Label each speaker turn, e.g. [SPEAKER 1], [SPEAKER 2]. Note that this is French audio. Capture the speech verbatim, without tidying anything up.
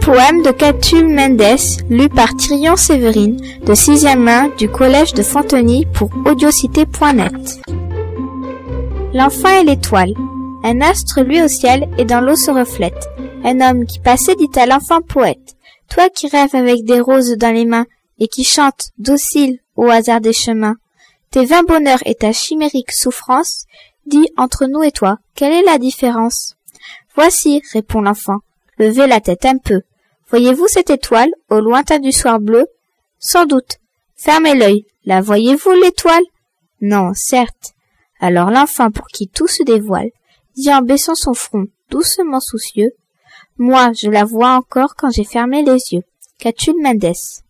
[SPEAKER 1] Poème de Catulle Mendes, lu par Tyrion Séverine, de sixième un du collège de Fontenay pour audiocité point net. L'enfant et l'étoile. Un astre lui au ciel et dans l'eau se reflète. Un homme qui passait dit à l'enfant poète: Toi qui rêves avec des roses dans les mains et qui chantes docile au hasard des chemins, tes vains bonheurs et ta chimérique souffrance, dis entre nous et toi, quelle est la différence? Voici, répond l'enfant, levez la tête un peu. Voyez-vous cette étoile au lointain du soir bleu? Sans doute. Fermez l'œil. La voyez-vous l'étoile? Non, certes. Alors l'enfant, pour qui tout se dévoile, dit en baissant son front, doucement soucieux: Moi, je la vois encore quand j'ai fermé les yeux. Catulle Mendes.